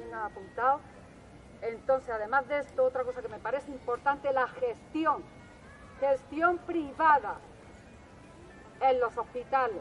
tengan apuntado. Entonces, además de esto, otra cosa que me parece importante, la gestión privada en los hospitales.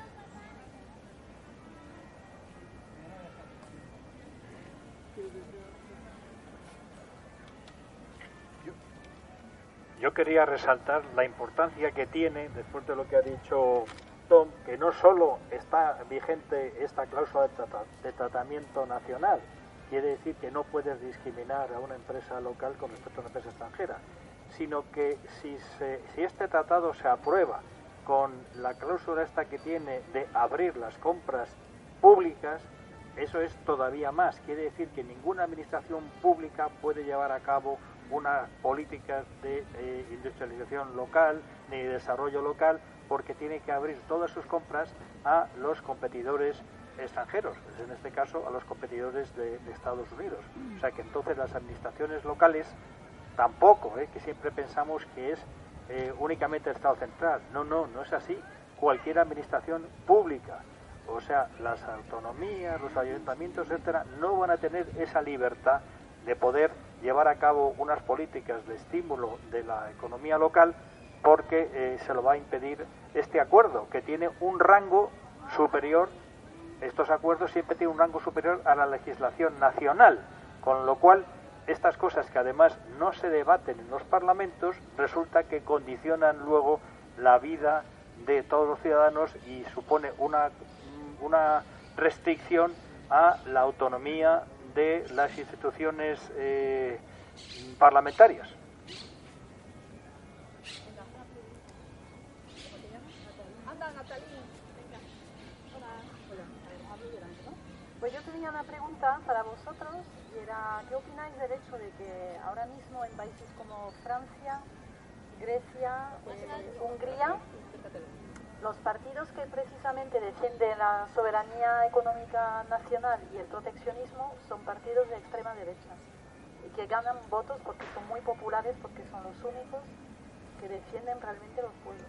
Yo quería resaltar la importancia que tiene, después de lo que ha dicho Tom, que no solo está vigente esta cláusula de tratamiento nacional, quiere decir que no puedes discriminar a una empresa local con respecto a una empresa extranjera, sino que si este tratado se aprueba con la cláusula esta que tiene de abrir las compras públicas, eso es todavía más. Quiere decir que ninguna administración pública puede llevar a cabo unas políticas de industrialización local ni de desarrollo local, porque tiene que abrir todas sus compras a los competidores extranjeros, en este caso a los competidores de Estados Unidos. O sea que entonces las administraciones locales tampoco, que siempre pensamos que es únicamente el Estado central. No es así. Cualquier administración pública, o sea, las autonomías, los ayuntamientos, etcétera, no van a tener esa libertad de poder llevar a cabo unas políticas de estímulo de la economía local, porque se lo va a impedir este acuerdo, que tiene un rango superior. Estos acuerdos siempre tienen un rango superior a la legislación nacional, con lo cual estas cosas, que además no se debaten en los parlamentos, resulta que condicionan luego la vida de todos los ciudadanos y supone una restricción a la autonomía de las instituciones parlamentarias. Pues yo tenía una pregunta para vosotros, y era, ¿qué opináis del hecho de que ahora mismo en países como Francia, Grecia, Hungría, los partidos que precisamente defienden la soberanía económica nacional y el proteccionismo son partidos de extrema derecha y que ganan votos porque son muy populares, porque son los únicos que defienden realmente los pueblos?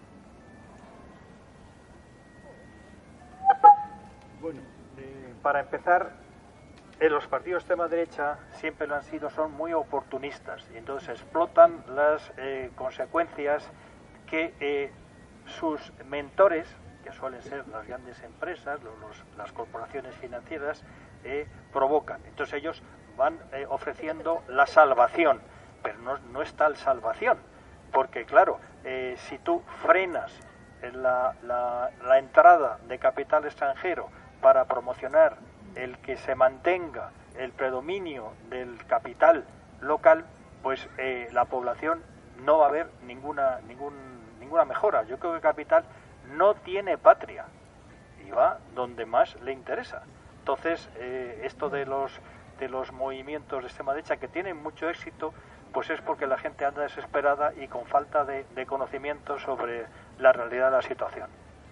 Bueno, para empezar, los partidos de extrema derecha siempre lo han sido, son muy oportunistas y entonces explotan las consecuencias que sus mentores, que suelen ser las grandes empresas, las corporaciones financieras, provocan. Entonces ellos van ofreciendo la salvación, pero no es tal salvación, porque claro, si tú frenas la entrada de capital extranjero para promocionar el que se mantenga el predominio del capital local, pues la población no va a ver ninguna mejora. Yo creo que el capital no tiene patria y va donde más le interesa. Entonces, esto de los movimientos de extrema derecha que tienen mucho éxito, pues es porque la gente anda desesperada y con falta de conocimiento sobre la realidad de la situación.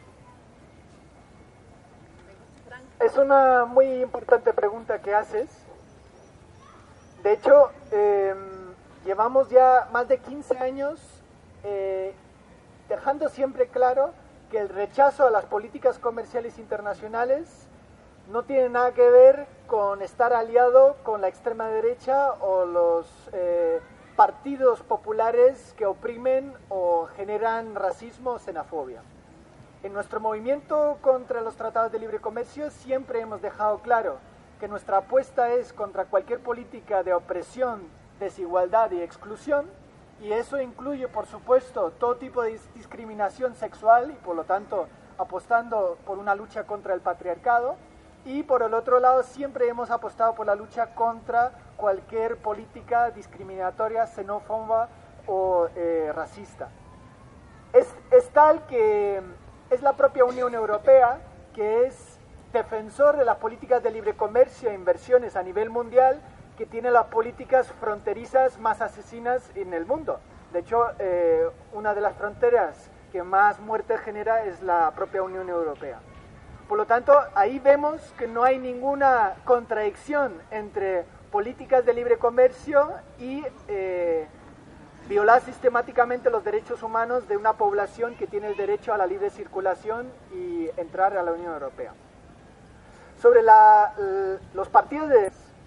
Es una muy importante pregunta que haces. De hecho, llevamos ya más de 15 años dejando siempre claro que el rechazo a las políticas comerciales internacionales no tiene nada que ver con estar aliado con la extrema derecha o los partidos populares que oprimen o generan racismo o xenofobia. En nuestro movimiento contra los tratados de libre comercio siempre hemos dejado claro que nuestra apuesta es contra cualquier política de opresión, desigualdad y exclusión, y eso incluye, por supuesto, todo tipo de discriminación sexual y, por lo tanto, apostando por una lucha contra el patriarcado. Y, por el otro lado, siempre hemos apostado por la lucha contra cualquier política discriminatoria, xenófoba o racista. Es tal que es la propia Unión Europea, que es defensor de las políticas de libre comercio e inversiones a nivel mundial, que tiene las políticas fronterizas más asesinas en el mundo. De hecho, una de las fronteras que más muerte genera es la propia Unión Europea. Por lo tanto, ahí vemos que no hay ninguna contradicción entre políticas de libre comercio y violar sistemáticamente los derechos humanos de una población que tiene el derecho a la libre circulación y entrar a la Unión Europea. Sobre los partidos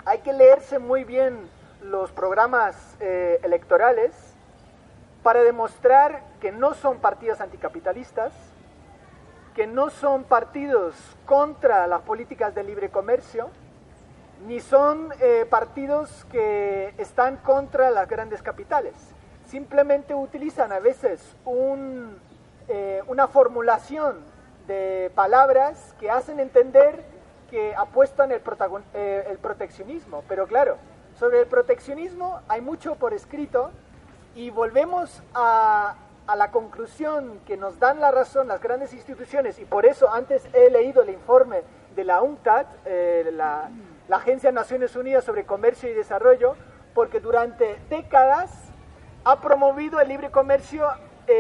hay que leerse muy bien los programas electorales para demostrar que no son partidos anticapitalistas, que no son partidos contra las políticas de libre comercio, ni son partidos que están contra las grandes capitales. Simplemente utilizan a veces una formulación de palabras que hacen entender que apuestan el proteccionismo. Pero claro, sobre el proteccionismo hay mucho por escrito y volvemos a la conclusión que nos dan la razón las grandes instituciones, y por eso antes he leído el informe de la UNCTAD, la Agencia de Naciones Unidas sobre Comercio y Desarrollo, porque durante décadas ha promovido el libre comercio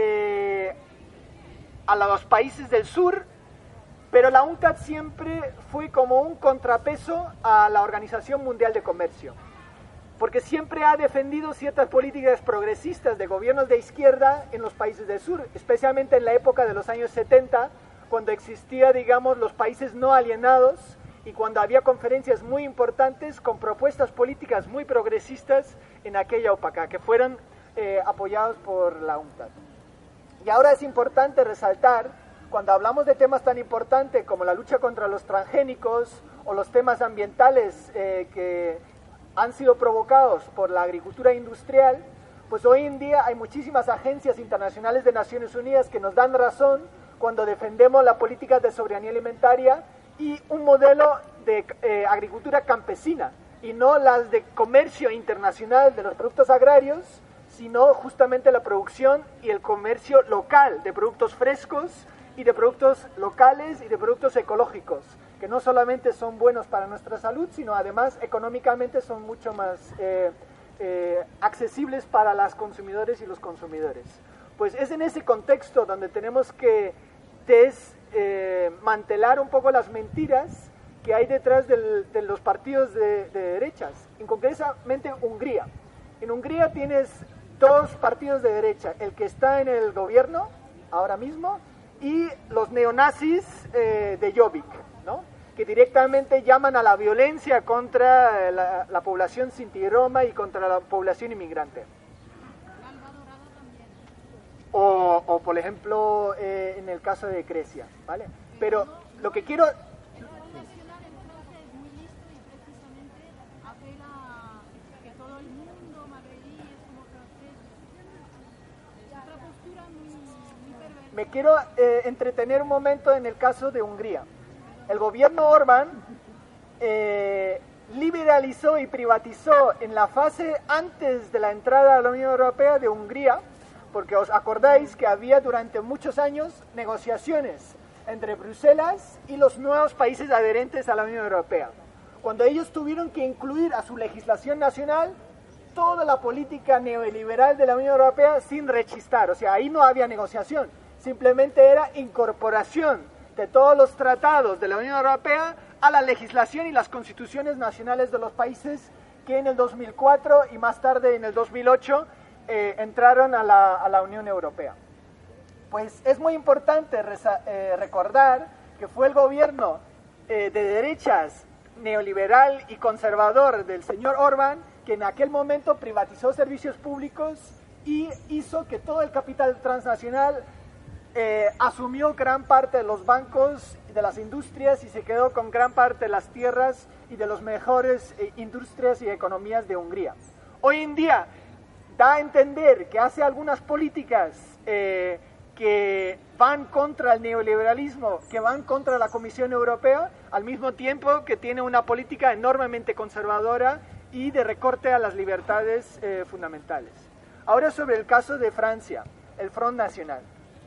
a los países del sur, pero la UNCTAD siempre fue como un contrapeso a la Organización Mundial de Comercio, porque siempre ha defendido ciertas políticas progresistas de gobiernos de izquierda en los países del sur, especialmente en la época de los años 70, cuando existía, digamos, los países no alienados y cuando había conferencias muy importantes con propuestas políticas muy progresistas en aquella época, que fueron apoyados por la UNCTAD. Y ahora es importante resaltar, cuando hablamos de temas tan importantes como la lucha contra los transgénicos o los temas ambientales que han sido provocados por la agricultura industrial, pues hoy en día hay muchísimas agencias internacionales de Naciones Unidas que nos dan razón cuando defendemos la política de soberanía alimentaria y un modelo de agricultura campesina, y no las de comercio internacional de los productos agrarios, sino justamente la producción y el comercio local de productos frescos y de productos locales y de productos ecológicos, que no solamente son buenos para nuestra salud, sino además económicamente son mucho más accesibles para las consumidoras y los consumidores. Pues es en ese contexto donde tenemos que desmantelar un poco las mentiras que hay detrás de los partidos de derechas, y concretamente Hungría. En Hungría tienes dos partidos de derecha, el que está en el gobierno ahora mismo y los neonazis de Jobbik, ¿no?, que directamente llaman a la violencia contra la población sinti y roma y contra la población inmigrante. O por ejemplo, en el caso de Grecia, ¿vale? Pero lo que quiero... Me quiero entretener un momento en el caso de Hungría. El gobierno Orbán liberalizó y privatizó en la fase antes de la entrada a la Unión Europea de Hungría, porque os acordáis que había durante muchos años negociaciones entre Bruselas y los nuevos países adherentes a la Unión Europea, cuando ellos tuvieron que incluir a su legislación nacional toda la política neoliberal de la Unión Europea sin rechistar. O sea, ahí no había negociación, simplemente era incorporación de todos los tratados de la Unión Europea a la legislación y las constituciones nacionales de los países que en el 2004 y más tarde en el 2008 entraron a la Unión Europea. Pues es muy importante recordar que fue el gobierno de derechas, neoliberal y conservador del señor Orbán que en aquel momento privatizó servicios públicos y hizo que todo el capital transnacional asumió gran parte de los bancos y de las industrias y se quedó con gran parte de las tierras y de las mejores industrias y economías de Hungría. Hoy en día da a entender que hace algunas políticas que van contra el neoliberalismo, que van contra la Comisión Europea, al mismo tiempo que tiene una política enormemente conservadora y de recorte a las libertades fundamentales. Ahora sobre el caso de Francia, el Front National.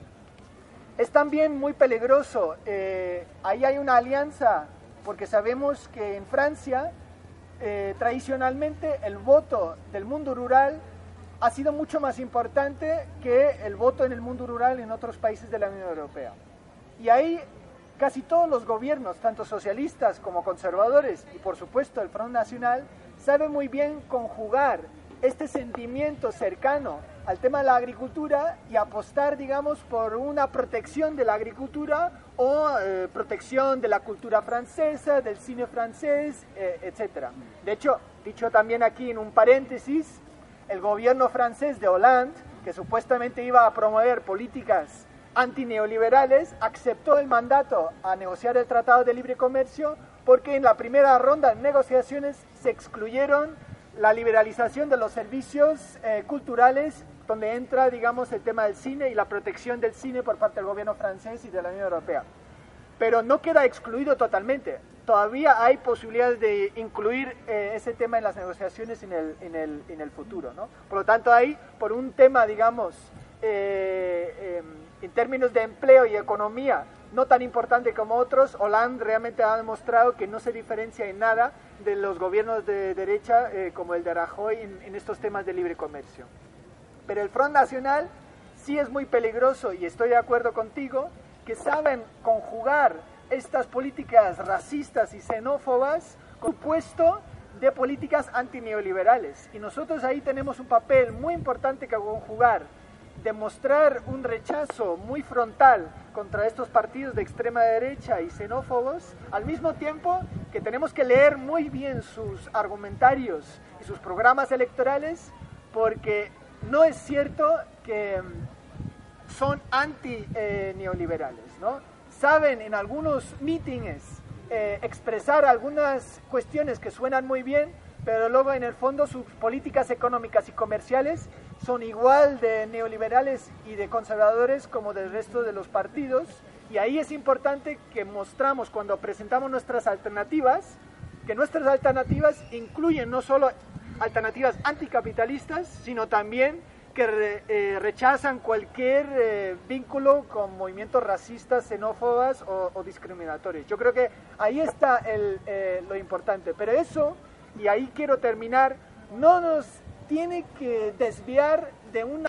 Es también muy peligroso, ahí hay una alianza, porque sabemos que en Francia, tradicionalmente, el voto del mundo rural ha sido mucho más importante que el voto en el mundo rural en otros países de la Unión Europea. Y ahí casi todos los gobiernos, tanto socialistas como conservadores, y por supuesto el Front National, saben muy bien conjugar este sentimiento cercano al tema de la agricultura y apostar, digamos, por una protección de la agricultura o protección de la cultura francesa, del cine francés, etc. De hecho, dicho también aquí en un paréntesis, el gobierno francés de Hollande, que supuestamente iba a promover políticas antineoliberales, aceptó el mandato a negociar el Tratado de Libre Comercio porque en la primera ronda de negociaciones se excluyeron la liberalización de los servicios culturales, donde entra, digamos, el tema del cine y la protección del cine por parte del gobierno francés y de la Unión Europea. Pero no queda excluido totalmente. Todavía hay posibilidades de incluir ese tema en las negociaciones en el futuro, ¿no? Por lo tanto, ahí, por un tema, digamos, en términos de empleo y economía, no tan importante como otros, Hollande realmente ha demostrado que no se diferencia en nada de los gobiernos de derecha como el de Rajoy en estos temas de libre comercio. Pero el Front Nacional sí es muy peligroso, y estoy de acuerdo contigo, que saben conjugar estas políticas racistas y xenófobas con un puesto de políticas antineoliberales. Y nosotros ahí tenemos un papel muy importante que conjugar, demostrar un rechazo muy frontal contra estos partidos de extrema derecha y xenófobos, al mismo tiempo que tenemos que leer muy bien sus argumentarios y sus programas electorales, porque no es cierto que son anti-neoliberales, ¿no? Saben en algunos mítines expresar algunas cuestiones que suenan muy bien, pero luego en el fondo sus políticas económicas y comerciales son igual de neoliberales y de conservadores como del resto de los partidos, y ahí es importante que mostramos cuando presentamos nuestras alternativas, que nuestras alternativas incluyen no solo alternativas anticapitalistas, sino también que rechazan cualquier vínculo con movimientos racistas, xenófobas o discriminatorios. Yo creo que ahí está lo importante, pero eso, y ahí quiero terminar, no nos tiene que desviar de una